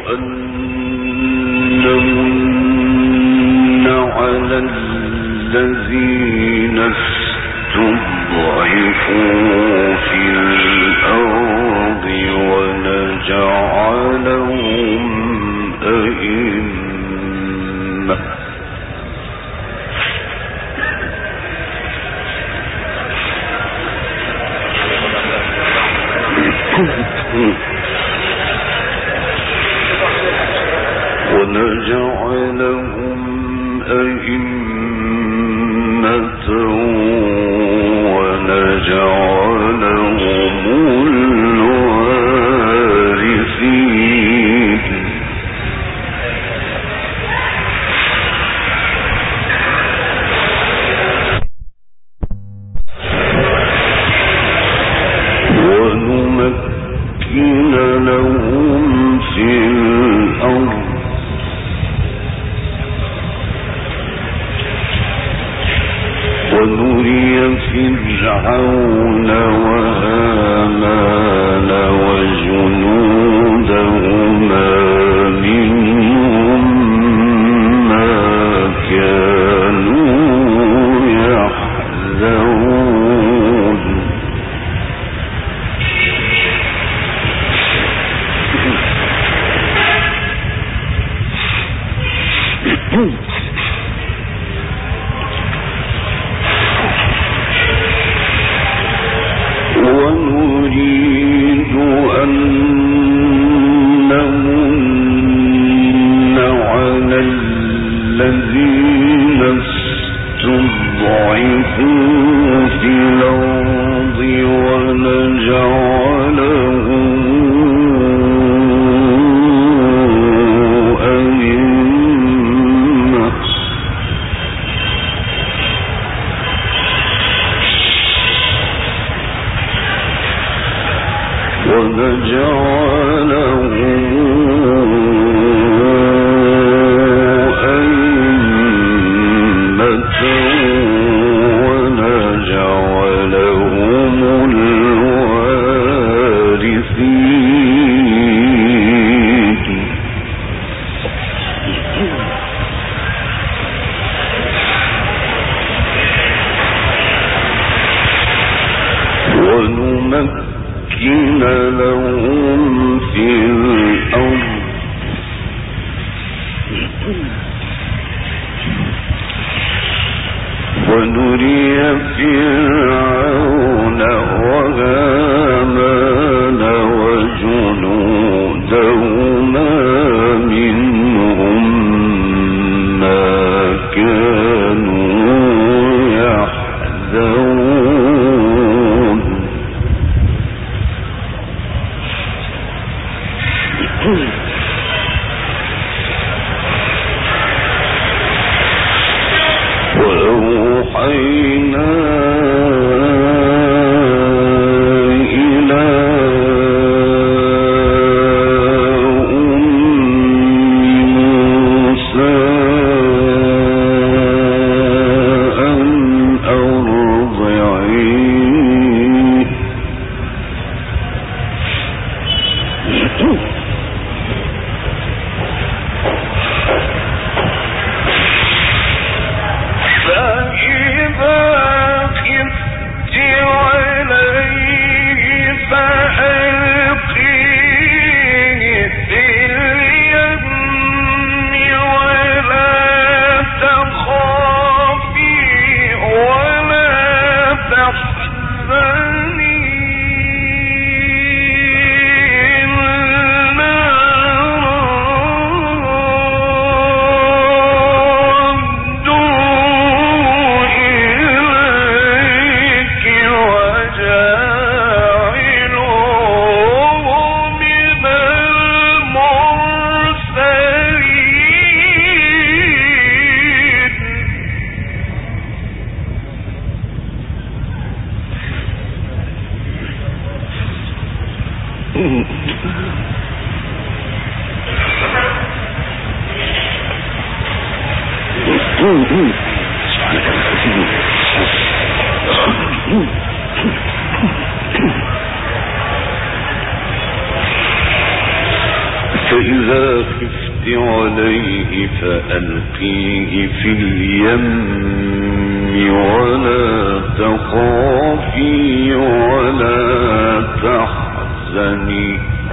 في فإذا خفت عليه فألقيه في اليم ولا تخافي ولا تحزني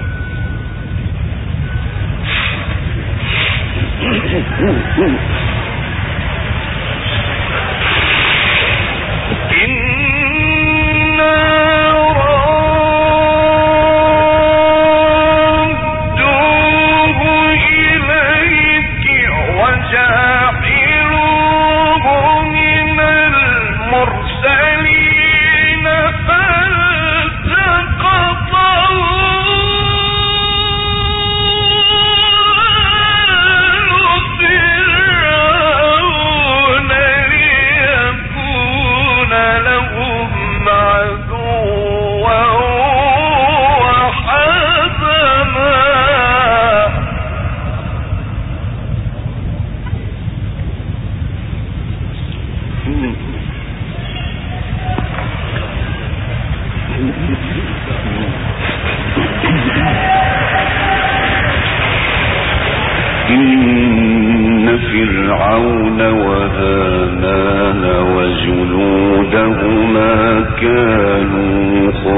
إن فرعون وهامان وجنودهما كانوا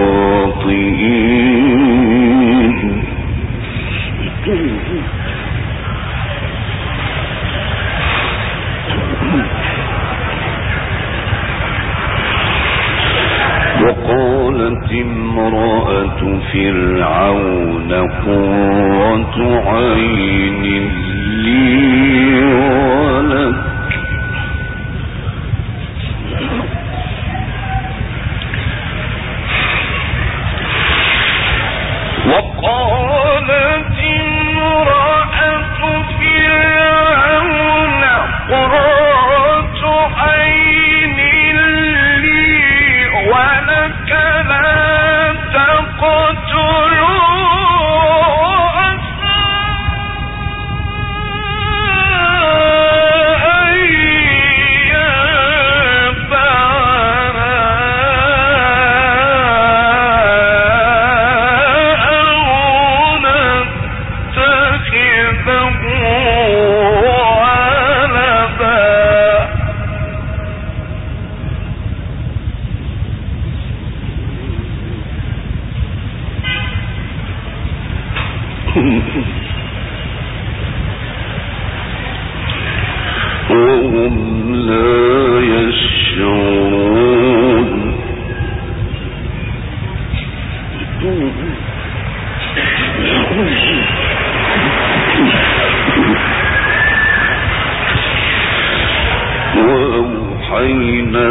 خاطئين وقالت امرأة فرعون قرة عين لي ولك وقالت امرأة فرعون قرة عين لي ولك لا تقتلوا وهم لا يشعرون وأوحينا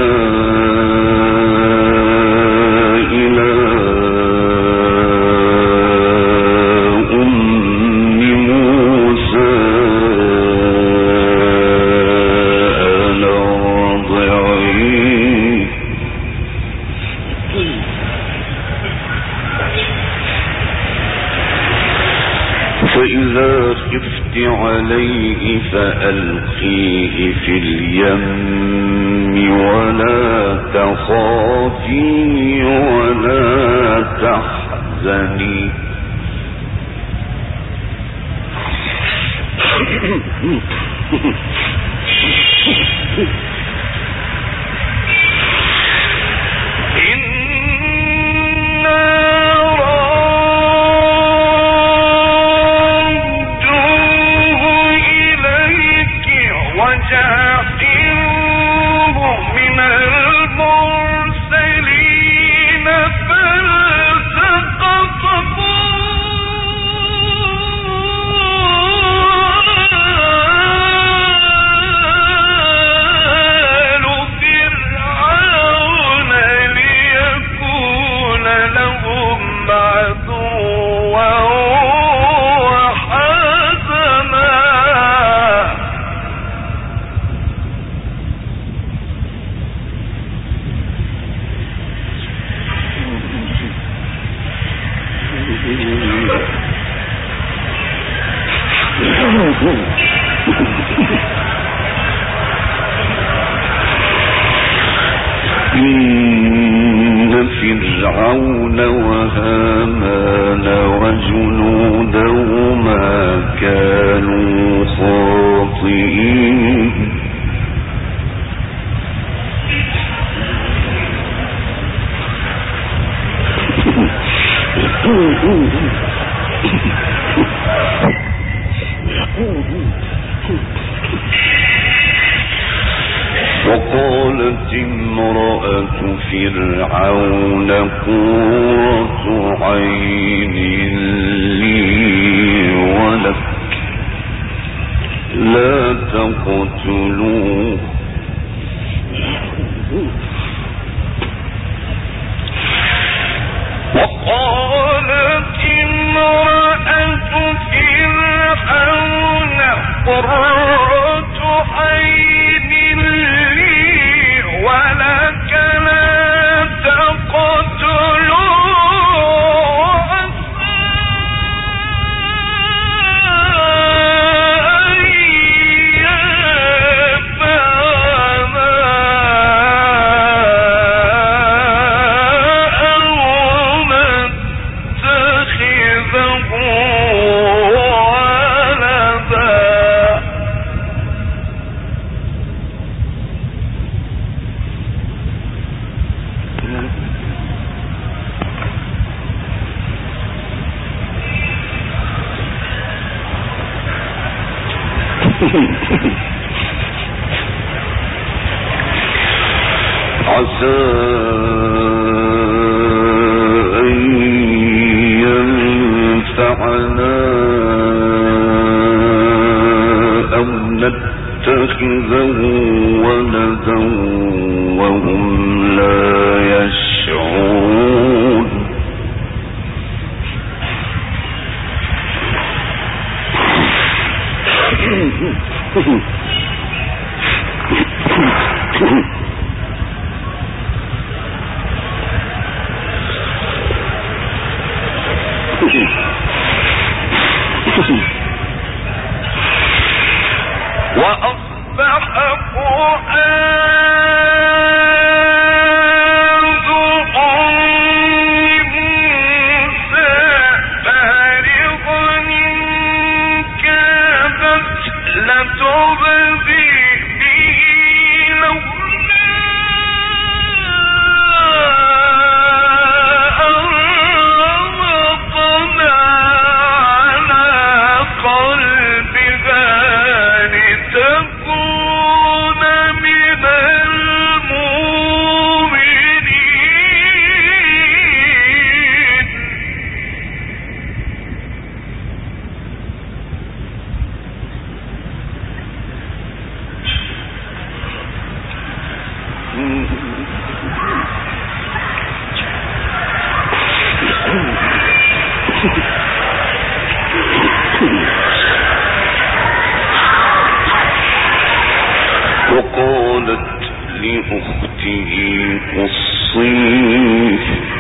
فإذا خفت عليه فألقيه في اليم ولا تخافي ولا تحزني إن فرعون وهامان وجنودهما كانوا خاطئين وقالت امرأة فرعون قرة عين لي ولك لا تقتلوه وقالت امرأة فرعون قرة عين لي ولك لا تقتلوه عسى أن ينفعنا أو نتخذه ولدا وهم لا يشعرون وأصبح فؤاد أم موسى فارغا إن كادت لتبدي به لولا أن ربطنا على قلبها لتكون من المؤمنين وقالت لأخته قصيه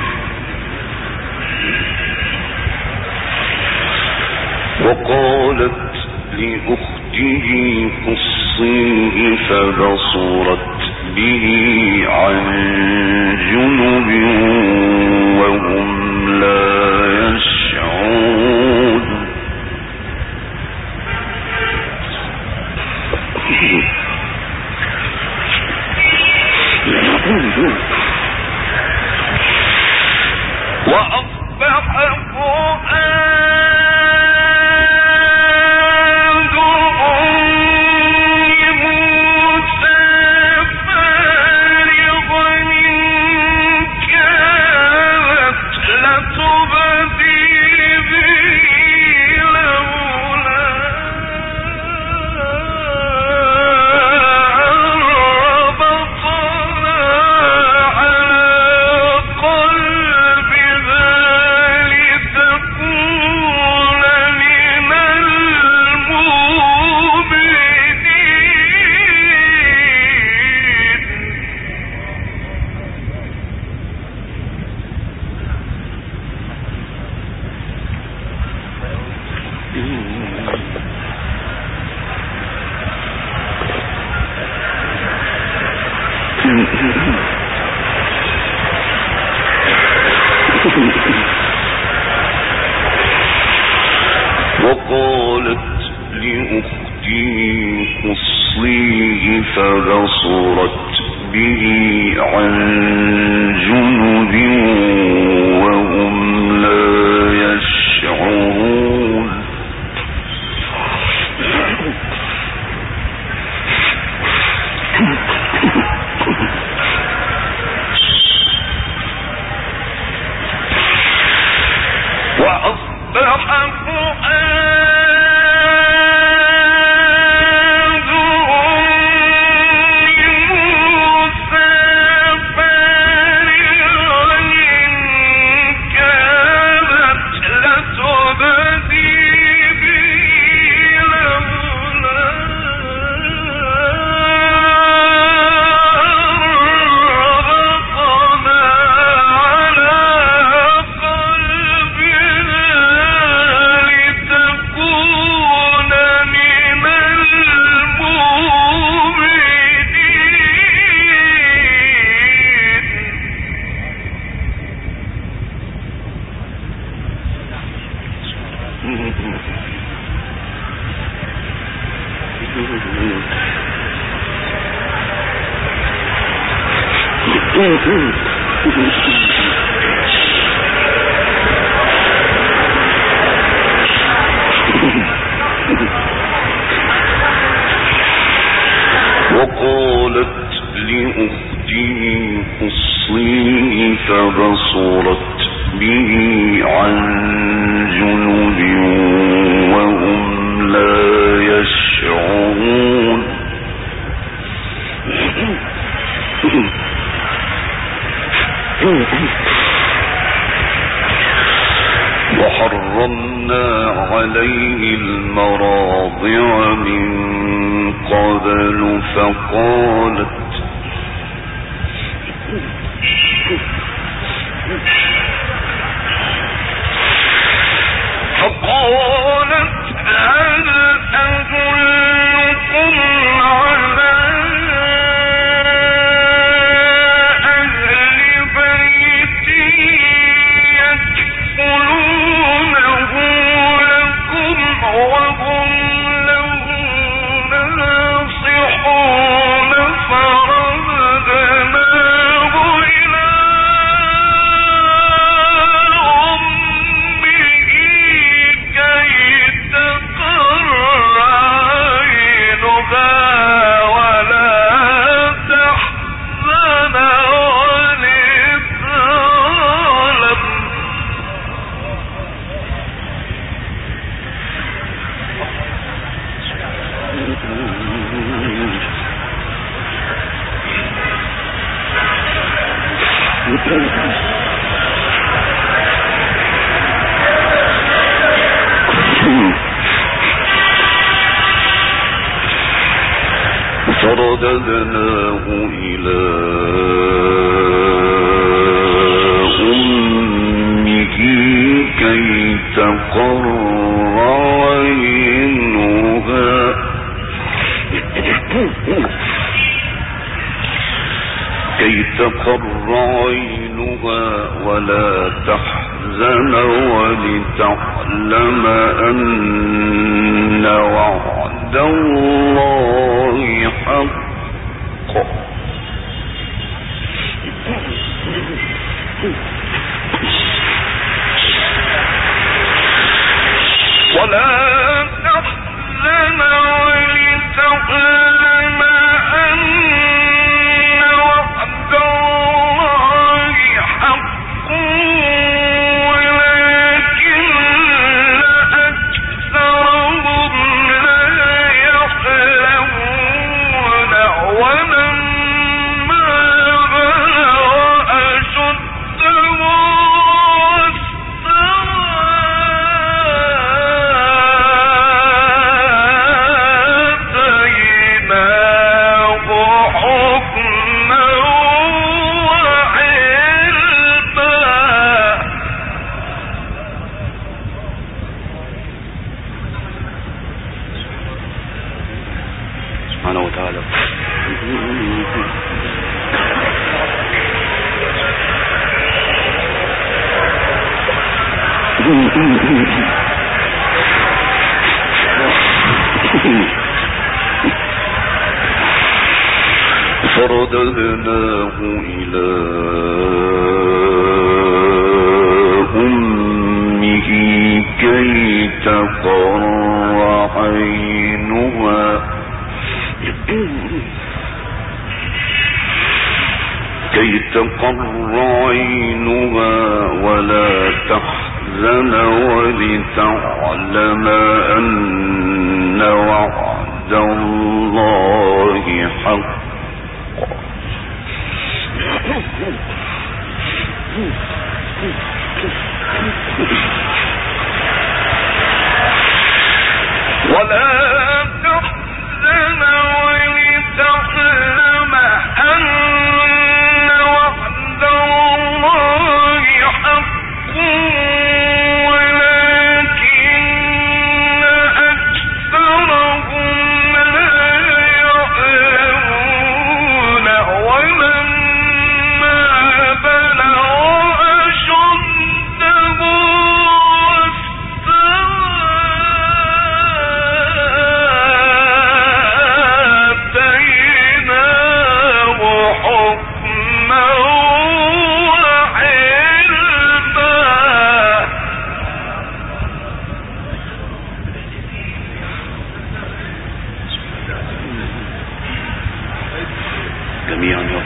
فبصرت به عن جنب وهم لا يشعرون وأصبح فؤاد أم موسى فارغا إن كانت لتبدي به لولا ربطنا على قلبها لتكون من وقالت لأخته قصيه فبصرت به عن جنب وهم لا يشعرون وأصبح وقالت لأخته قصيه فبصرت به عن جنب وهم لا يشعرون وحرمنا عليه المراضع من قبل فقالت هل أدلكم على أهل بيت يكفلونه لكم وهم له ناصحون فرددناه إلى أمه كي تقر عينها ولا تحزن ولتعلم فرددناه إلى أمه كي تقر عينها ولا تحزن ولتعلم أن وعد الله حق ولا تحزن ولتعلم أن وعد الله حق ولكن أكثرهم لا يعلمون ولما بلغ أشده سبحانه وتعالى. فرددناه إلى أمه كي تقر عينها ولا تحزن ولتعلم أن وعد الله حق ولا تحزن ولتعلم أن وعد الله حق ولكن أكثرهم لا يعلمون ولما بلغ أشده آتيناه حكما وعلما. جميعا يا رب.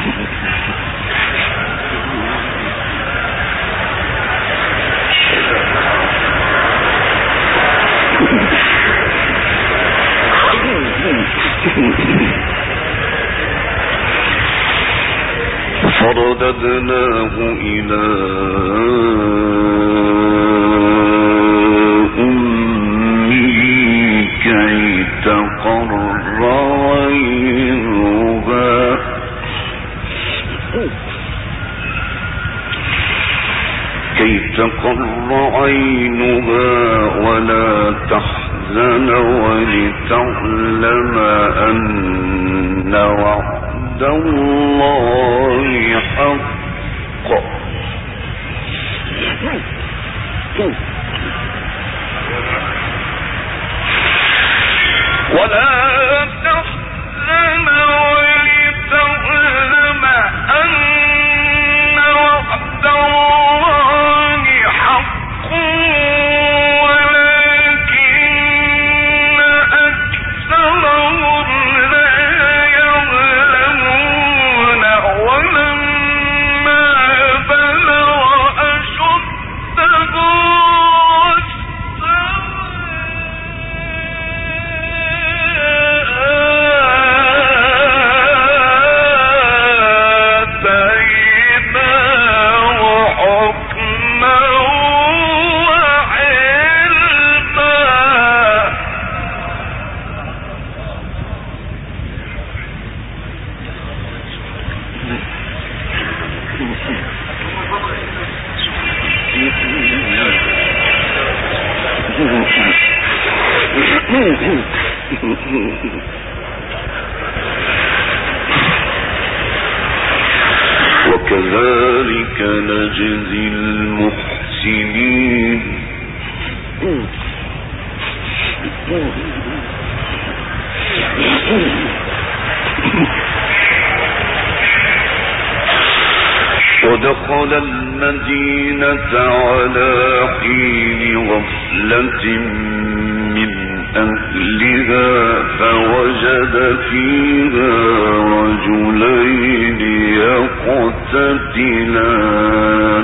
فرددناه إلى أمه كي تقر عينها ولا تحزن ولتعلم أن وعد الله حق ولا تحزن ولتعلم أن وعد الله حق ولكن أكثرهم لا يعلمون ولما بلغ أشده وكذلك نجزي المحسنين ودخل المدينة على حين غفلة من أهلها فوجد فيها رجلين يقتتلان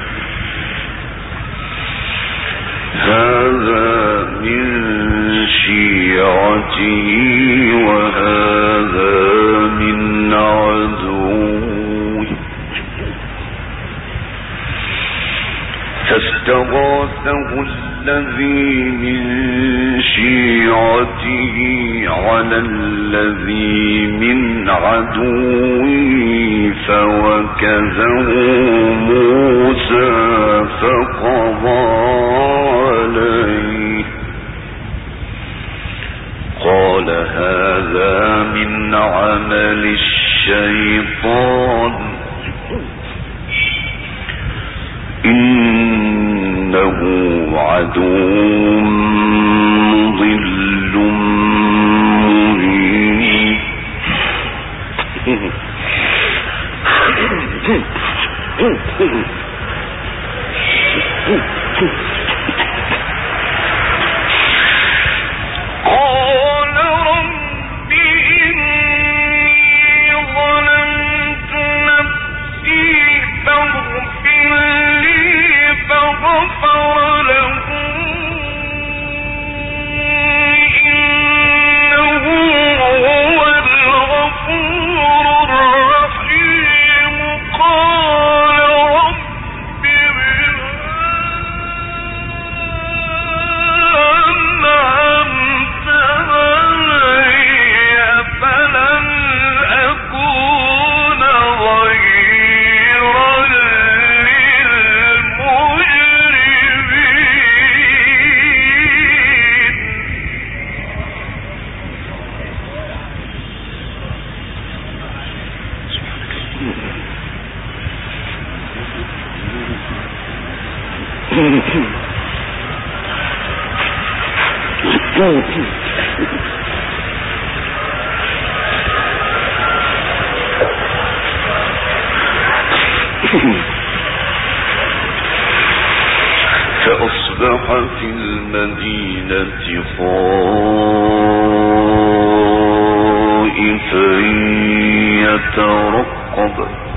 هذا من شيعته وهذا من عدوه فاستغاثه الذي من شيعته على الذي من عدوه فوكزه موسى فقضى عليه قال هذا من عمل الشيطان إنه عدو مضل فأصبح في المدينة خائفا يترقب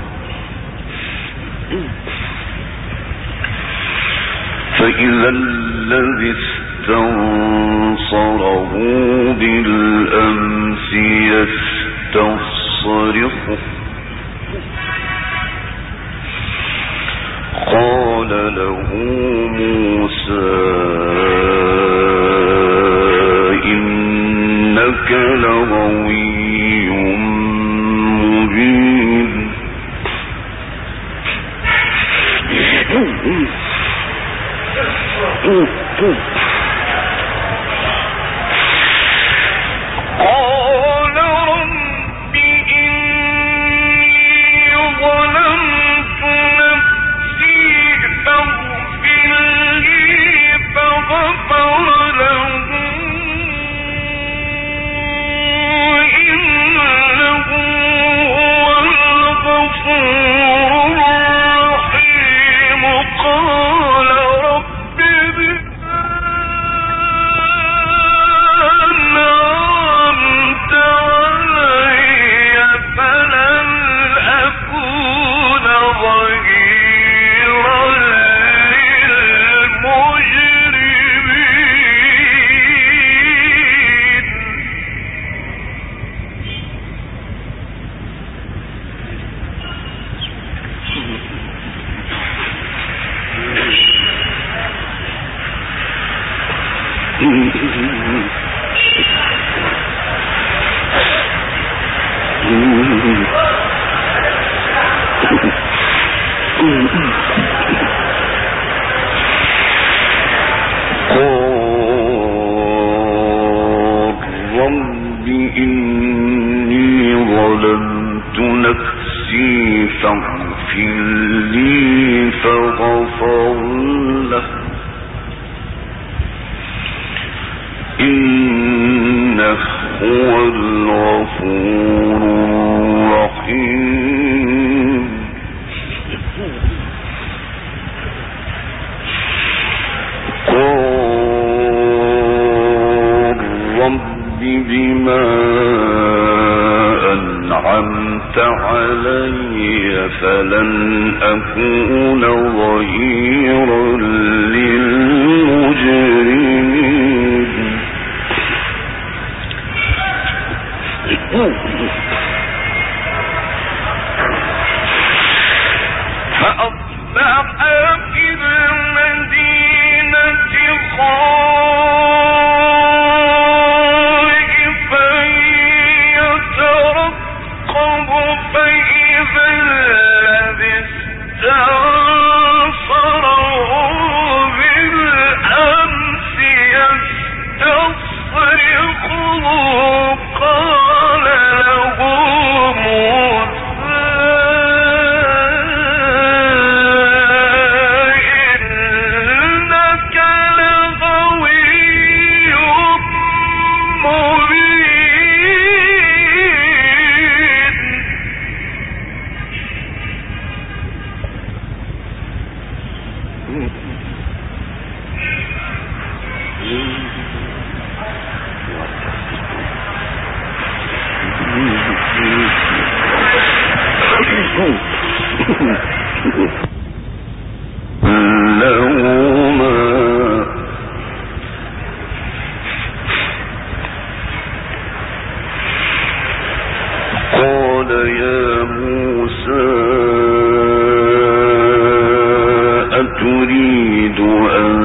فإذا الذي استنصره بالأمس يستصرخه قال له موسى إنك لغوي مبين قال رب إني ظلمت نفسي فاغفر لي فغفر له إنه هو الغفور الرحيم قال رب أنعمت علي فلن أكون ظهيرا رب إني ظلمت نفسي فاغفر لي فغفر له إنه هو الغفور الرحيم قال رب بما أنعمت علي فلن أكون ظهيرا للمجرمين فأصبح في المدينة خائفا يترقب فإذا الذي استنصره قال يا موسى أتريد أن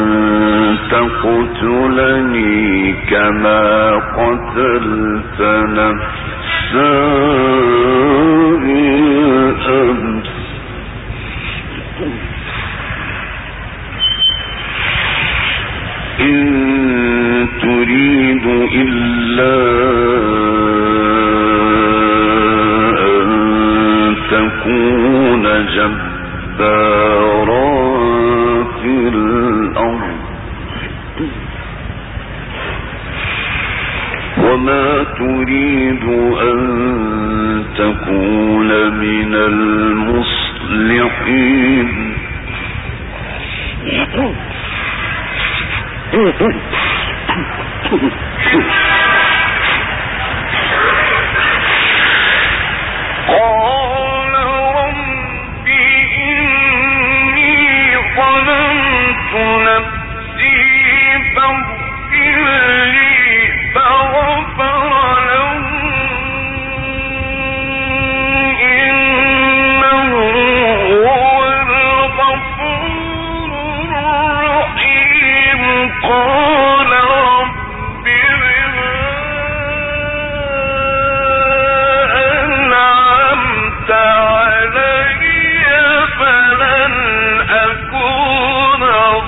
تقتلني كما قتلت نفسا بالأمس إن تريد إلا أن تكون جبارا في الأرض وما تريد أن تكون من المصلحين قال رب إني ظلمت نفسي فاغفر لي فغفر له إنه هو الغفور الرحيم قال رب بما أنعمت علي فلن أكون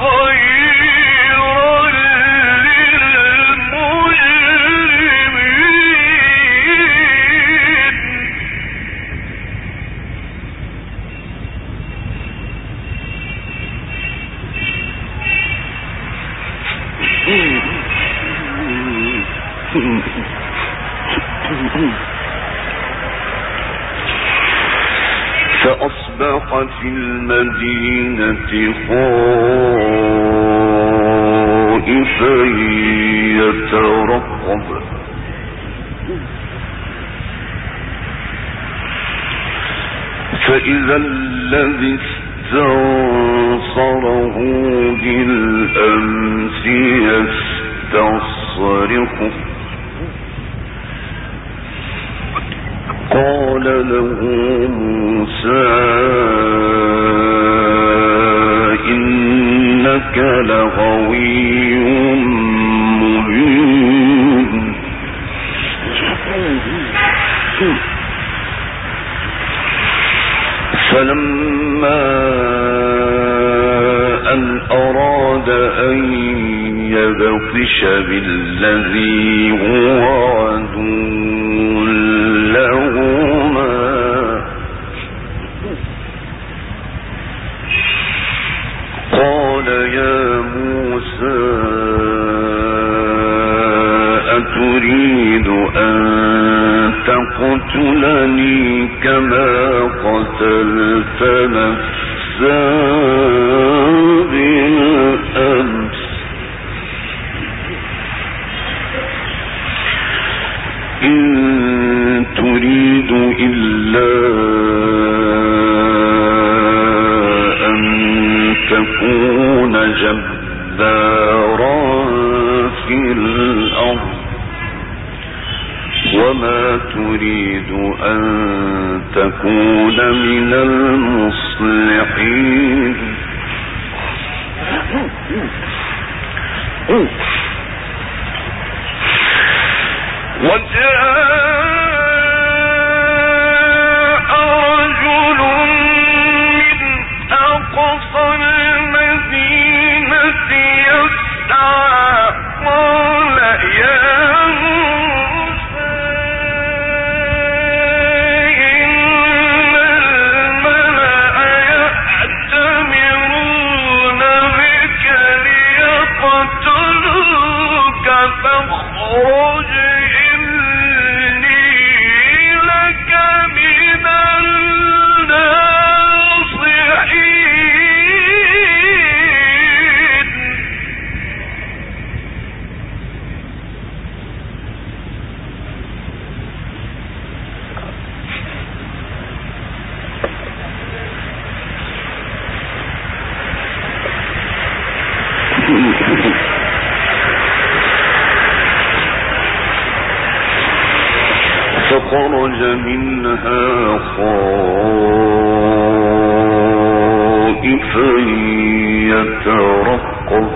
ظهيرا فأصبح في المدينة خائفا يترقب فإذا الذي استنصره بالأمس يستصرخه قال له موسى إنك لغوي مبين فلما أن أراد أن يبطش بالذي هو عدو لهما قال يا موسى أتريد أن تقتلني كما قتلت نفسا بالأمس إن تريد إلا أن تكون جبارا في الأرض وما تريد أن تكون من المصلحين وجاء رجل من أقصى المدينة يسعى قال يا موسى إن الملأ يأتمرون بك ليقتلوك فاخرج إني فخرج منها خائفا يترقب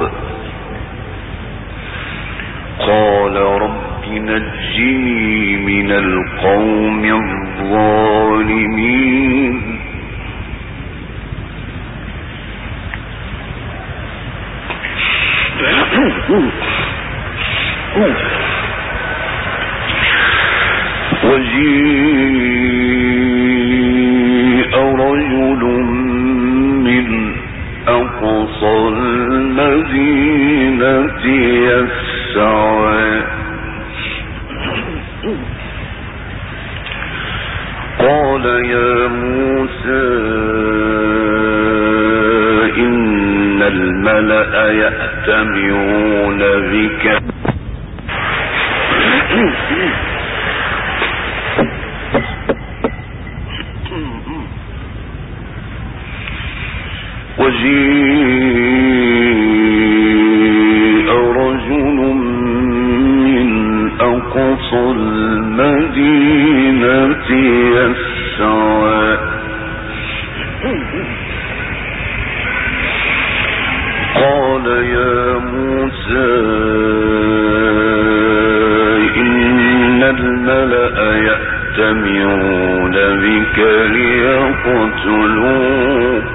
قال رب نجني من القوم الظالمين وجيء رجل من أقصى المدينة يسعى قال يا موسى إن الملأ يأتمرون بك وجيء رجل من أقصى المدينة يسعى قال يا موسى إن الملأ يأتمرون بك ليقتلوك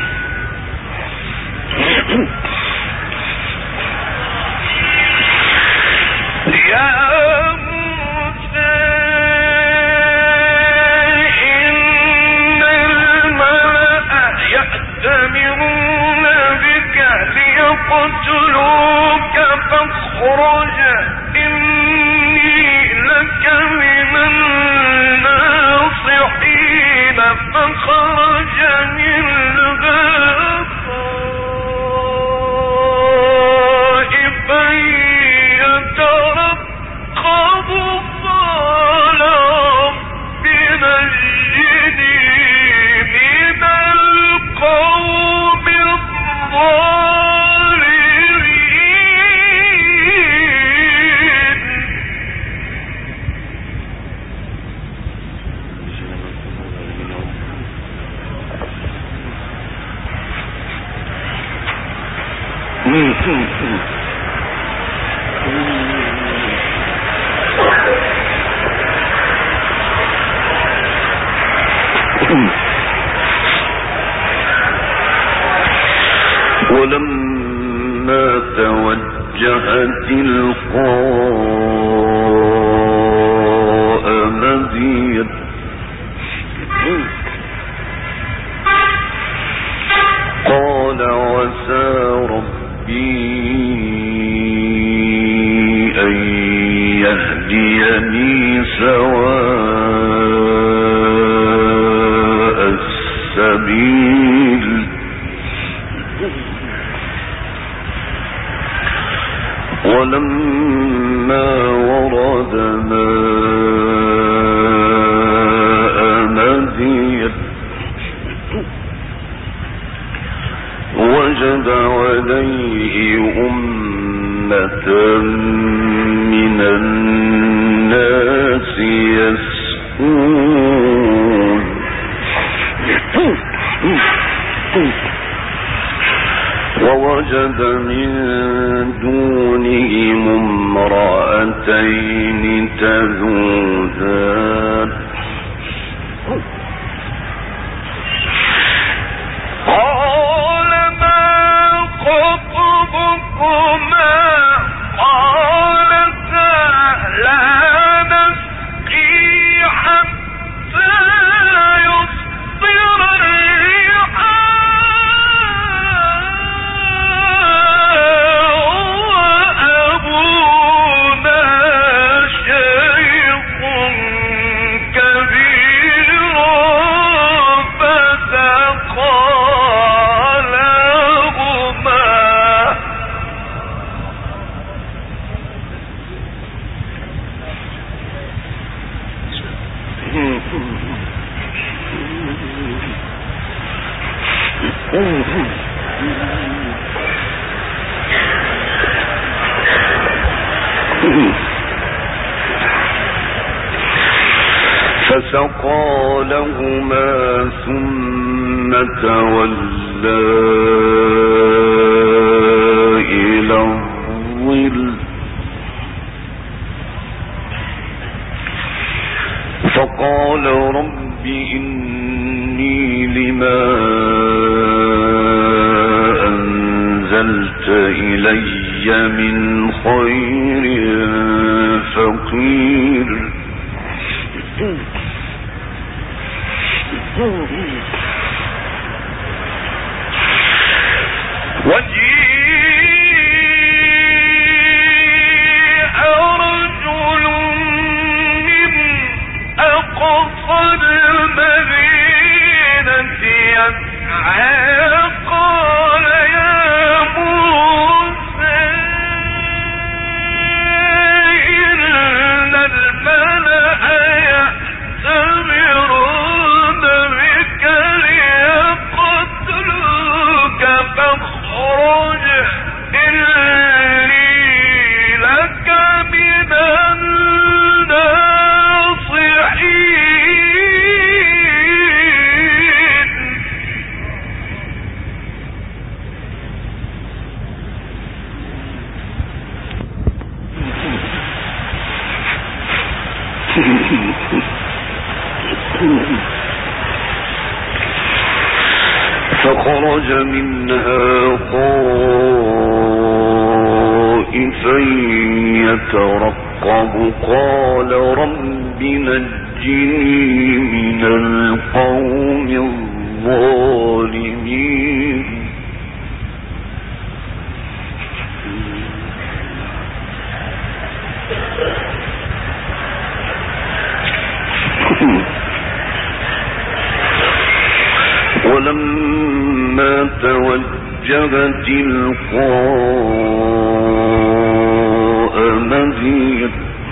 فاخرج إني لك من الناصحين فخرج منها خائفا يترقب قال رب نجني من القوم ولما توجه تلقاء مدين قال عسى ربي أن يهديني سواء السبيل ولما ورد ماء مدين وجد عليه أمة من الناس يسقون ووجد من دونهم امرأتين تذودان قال ما خطبكما قالتا لا نسقي حتى يصدر الريحان فسقى لهما ثم تولى إلى الظل فقال رب إني لما أنزلت إلي من خير فقير وجيء رجل من أقصى المدينة يسعى قال يا موسى إن الملأ يأتمرون بك ليقتلوك فاخرج إني لك من الناصحين. فخرج منها خائفا يترقب قال رب نجني من القوم الظالمين. ولما توجه تلقاء مدين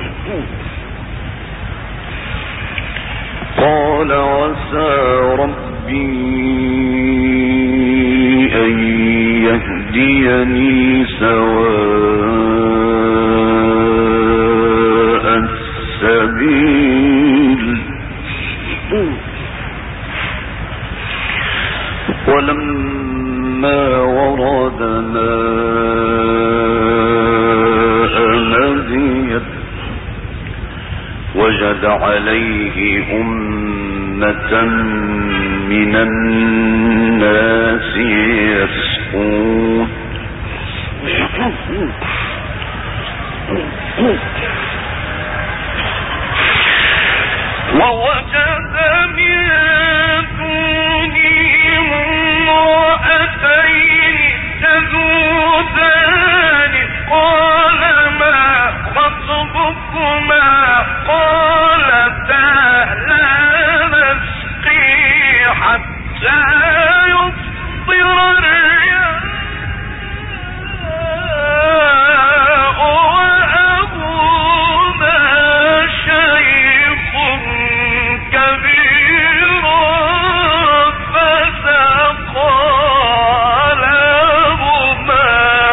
قال عسى ربي أن يهديني سواء السبيل. ولما ورد ماء مدين وجد عليه أمة من الناس يسقون ووجد من دونهم امرأتين تذودان قال ما خطبكما قالتا لا نسقي حتى يصدر الرعاء وأبونا شيخ كبير فسقى لهما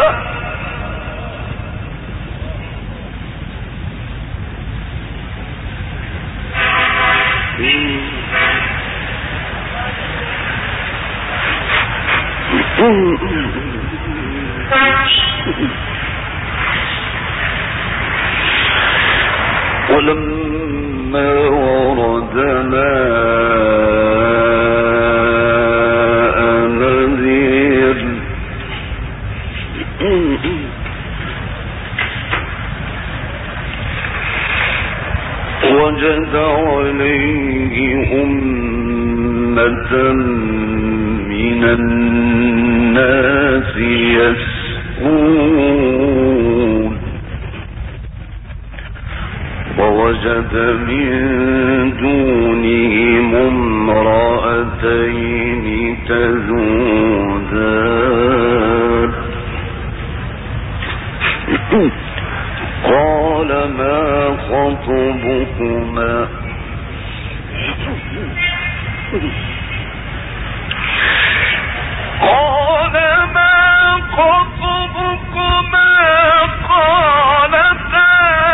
ولما ورد ماء مدين وجد عليه أمة من الناس يسقون ووجد من دونهم امرأتين تذودان قال ما خطبكما قال ما خطبكما قالتا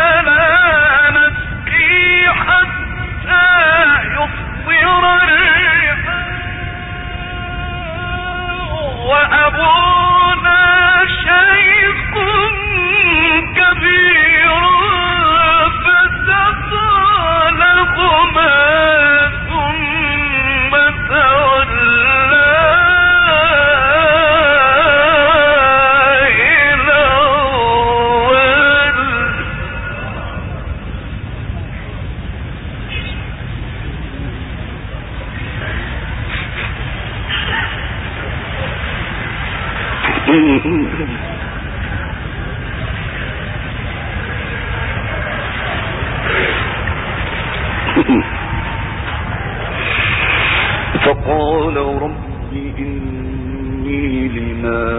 فقال رب إني لما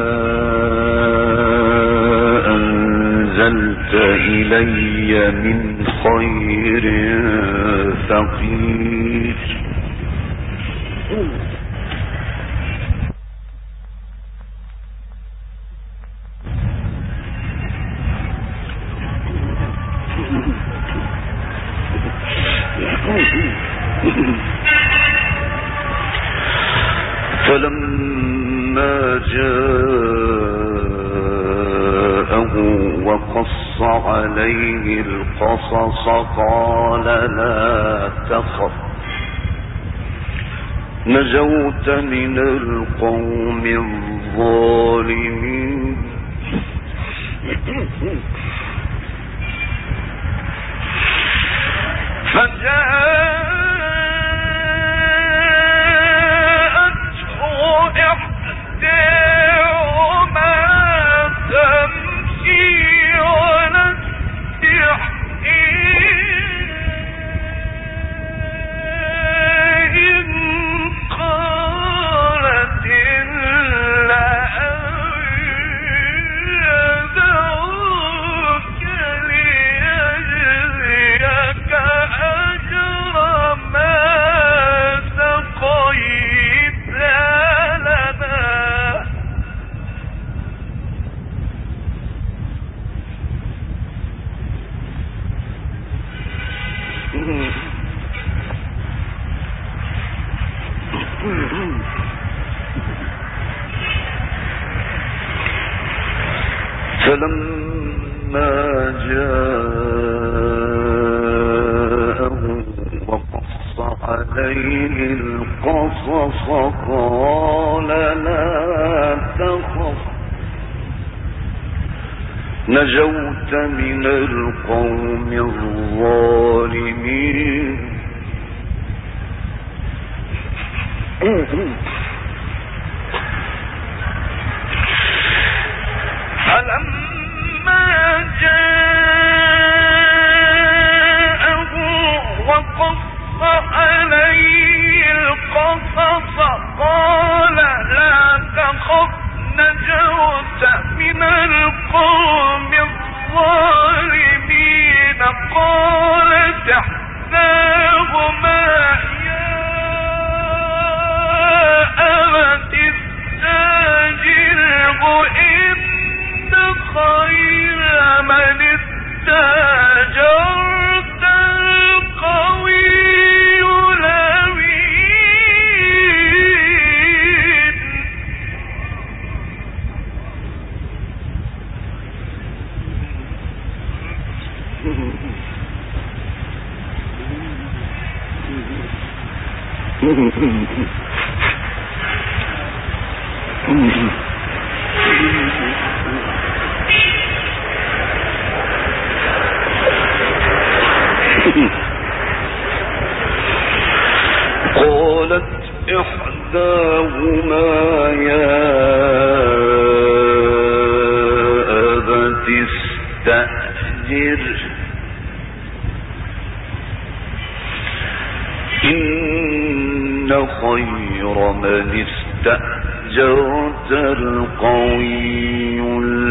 أنزلت إلي من خير فقير فلما جاءه وقص عليه القصص قال لا تخف نجوت من القوم الظالمين فلما جاءه وقص عليه القصص قال لا تخف نجوت من القوم الظالمين فلما جاءه وقص عليه القصص قال لا تخف نجوت من القوم الظالمين قالت إحداهما يا أبت استأجره إن خير من استأجرت القوي قالت إحداهما يا أبت استأجره إن خير من استأجرت القوي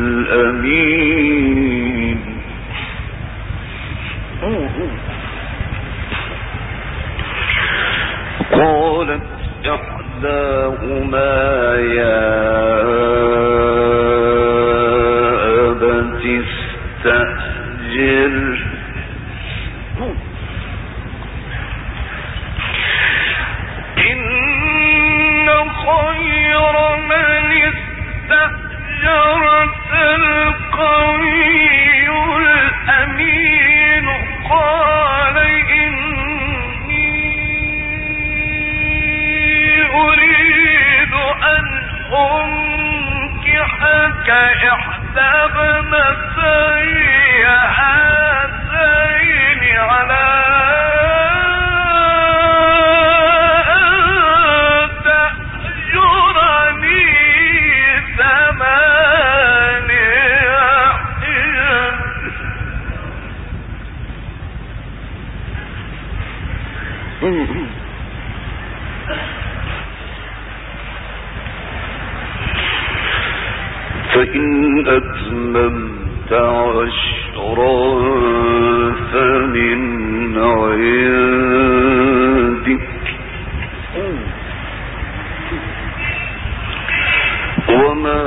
الأمين قالت إحداهما يا أبت استأجره إن خير من استأجرت القوي الأمين قال إني أريد أن أنكحك إحدى ابنتي هاتين على أن تأجرني 8 أتممت عشرا فمن عندك وما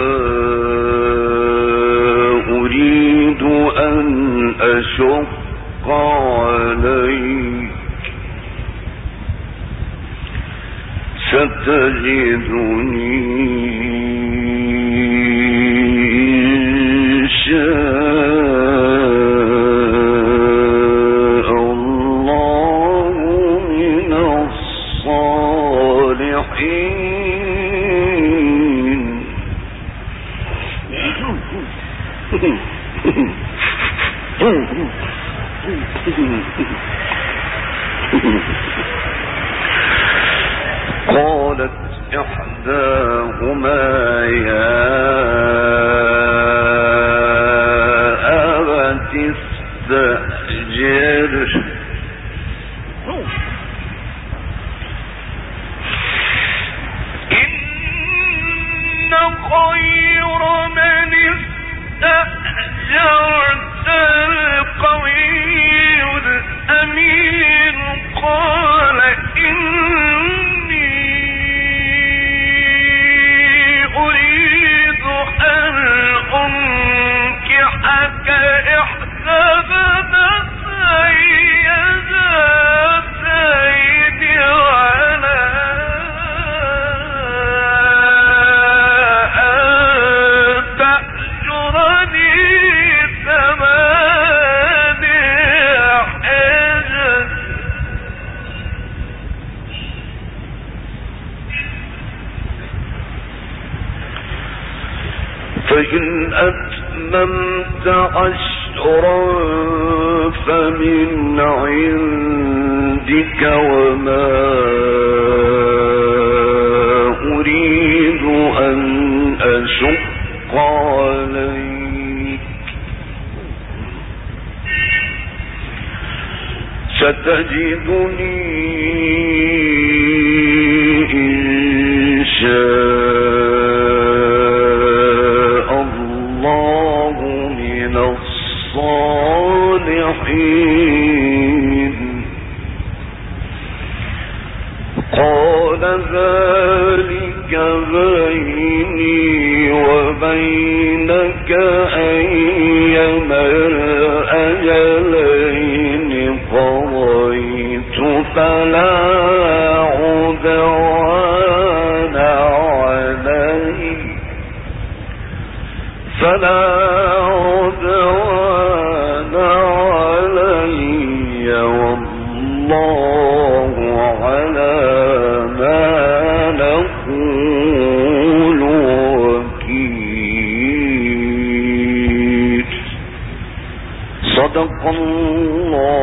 أريد أن أشق عليك ستجدني إن شاء الله من الصالحين. قالت إحداهما يا أبت استأجره إن خير من استأجرت القوي الأمين. قال إني أريد أن أنكحك إحدى ابنتي هاتين على أن تأجرني ثمانية حجج فإن أتممت عشرا فمن عندك وما أريد أن أشق عليك ستجدني إن شاء الله من الصالحين. قال ذلك بيني وبينك أيما الأجلين قضيت فلا عدوان علي والله على ما نقول وكيل. صدق الله